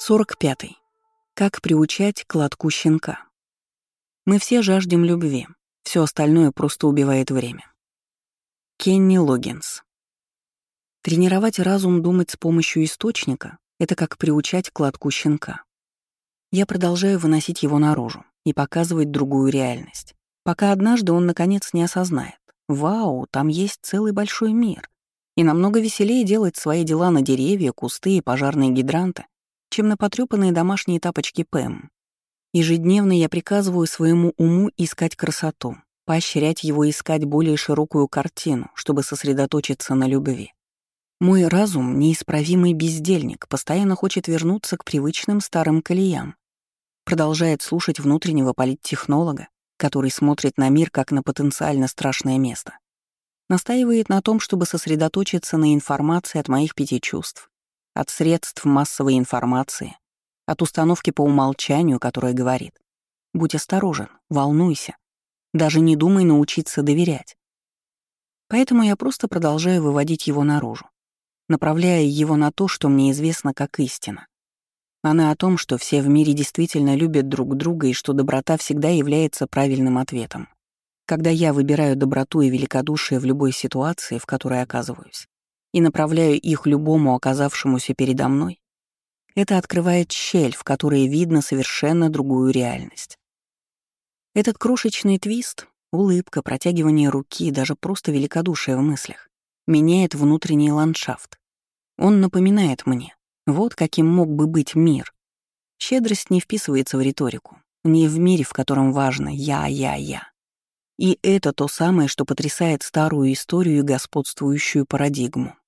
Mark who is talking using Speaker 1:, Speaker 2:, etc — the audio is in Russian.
Speaker 1: 45. Как приучать к лотку щенка. Мы все жаждем любви, все остальное просто убивает время. Кенни Логгинс. Тренировать разум думать с помощью источника — это как приучать к лотку щенка. Я продолжаю выносить его наружу и показывать другую реальность, пока однажды он наконец не осознает: вау, там есть целый большой мир, и намного веселее делать свои дела на деревья, кусты и пожарные гидранты, чем на потрёпанные домашние тапочки Пэм. Ежедневно я приказываю своему уму искать красоту, поощрять его искать более широкую картину, чтобы сосредоточиться на любви. Мой разум — неисправимый бездельник, постоянно хочет вернуться к привычным старым колеям, продолжает слушать внутреннего политтехнолога, который смотрит на мир как на потенциально страшное место. Настаивает на том, чтобы сосредоточиться на информации от моих 5 чувств, от средств массовой информации, от установки по умолчанию, которая говорит: «Будь осторожен, волнуйся, даже не думай научиться доверять». Поэтому я просто продолжаю выводить его наружу, направляя его на то, что мне известно как истина. Она о том, что все в мире действительно любят друг друга и что доброта всегда является правильным ответом. Когда я выбираю доброту и великодушие в любой ситуации, в которой оказываюсь, и направляю их любому оказавшемуся передо мной, это открывает щель, в которой видно совершенно другую реальность. Этот крошечный твист, улыбка, протягивание руки, даже просто великодушие в мыслях, меняет внутренний ландшафт. Он напоминает мне: вот каким мог бы быть мир. Щедрость не вписывается в риторику, не в мире, в котором важно «я». И это то самое, что потрясает старую историю и господствующую парадигму.